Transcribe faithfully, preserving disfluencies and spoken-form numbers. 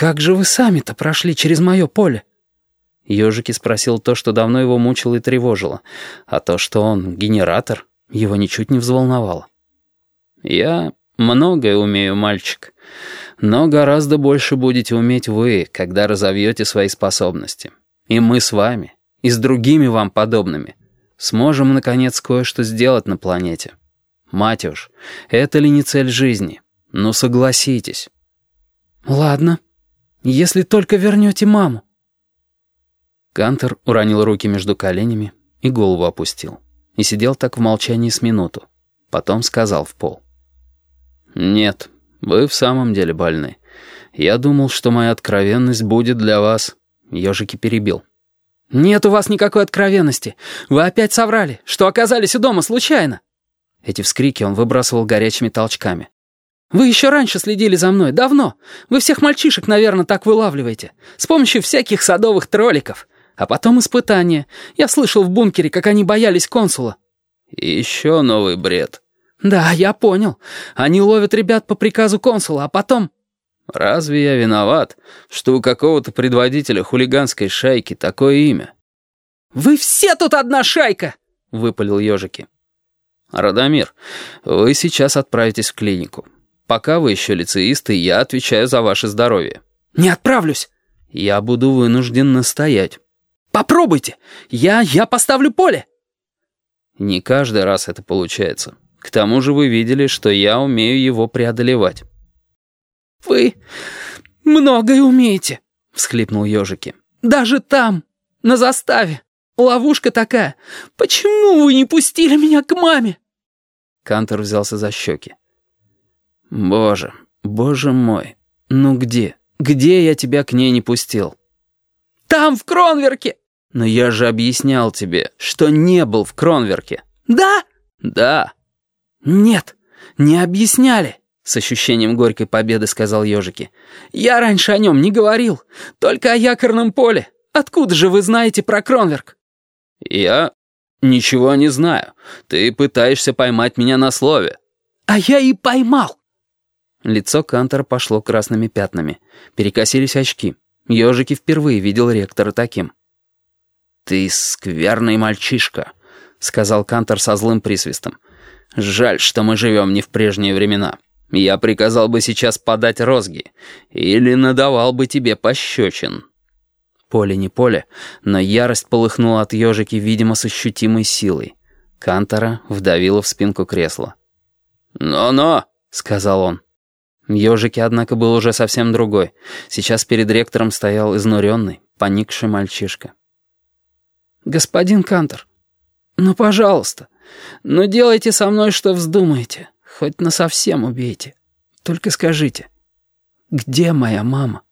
как же вы сами-то прошли через мое поле?» Ёжики спросил то, что давно его мучило и тревожило, а то, что он генератор, его ничуть не взволновало. «Я многое умею, мальчик, но гораздо больше будете уметь вы, когда разовьете свои способности. И мы с вами, и с другими вам подобными, сможем, наконец, кое-что сделать на планете. Матюш, это ли не цель жизни? Ну, согласитесь». «Ладно, если только вернете маму». Кантер уронил руки между коленями и голову опустил. И сидел так в молчании с минуту. Потом сказал в пол: «Нет, вы в самом деле больны. Я думал, что моя откровенность будет для вас...» Ёжики перебил. «Нет у вас никакой откровенности. Вы опять соврали, что оказались у дома случайно». Эти вскрики он выбрасывал горячими толчками. «Вы еще раньше следили за мной, давно. Вы всех мальчишек, наверное, так вылавливаете. С помощью всяких садовых тролликов. А потом испытания. Я слышал в бункере, как они боялись консула». «Еще новый бред». «Да, я понял. Они ловят ребят по приказу консула, а потом...» «Разве я виноват, что у какого-то предводителя хулиганской шайки такое имя?» «Вы все тут одна шайка!» — выпалил Ёжики. «Радомир, вы сейчас отправитесь в клинику. Пока вы еще лицеисты, я отвечаю за ваше здоровье». «Не отправлюсь». «Я буду вынужден настоять». «Попробуйте! Я... я поставлю поле!» «Не каждый раз это получается. К тому же вы видели, что я умею его преодолевать». «Вы многое умеете», — всхлипнул Ёжики. «Даже там, на заставе. Ловушка такая. Почему вы не пустили меня к маме?» Кантер взялся за щеки. «Боже, боже мой, ну где, где я тебя к ней не пустил?» «Там, в Кронверке!» «Но я же объяснял тебе, что не был в Кронверке». «Да?» «Да». «Нет, не объясняли», — с ощущением горькой победы сказал Ёжики. «Я раньше о нем не говорил, только о якорном поле. Откуда же вы знаете про Кронверк?» «Я ничего не знаю. Ты пытаешься поймать меня на слове». «А я и поймал». Лицо Кантера пошло красными пятнами. Перекосились очки. Ёжики впервые видел ректора таким. «Ты скверный мальчишка», — сказал Кантер со злым присвистом. «Жаль, что мы живем не в прежние времена. Я приказал бы сейчас подать розги. Или надавал бы тебе пощечин». Поле не поле, но ярость полыхнула от Ёжики, видимо, с ощутимой силой. Кантера вдавило в спинку кресла. «Но-но», — сказал он. Ёжики, однако, был уже совсем другой. Сейчас перед ректором стоял изнуренный, поникший мальчишка. «Господин Кантер, ну, пожалуйста, ну, делайте со мной, что вздумаете. Хоть насовсем убейте. Только скажите, где моя мама?»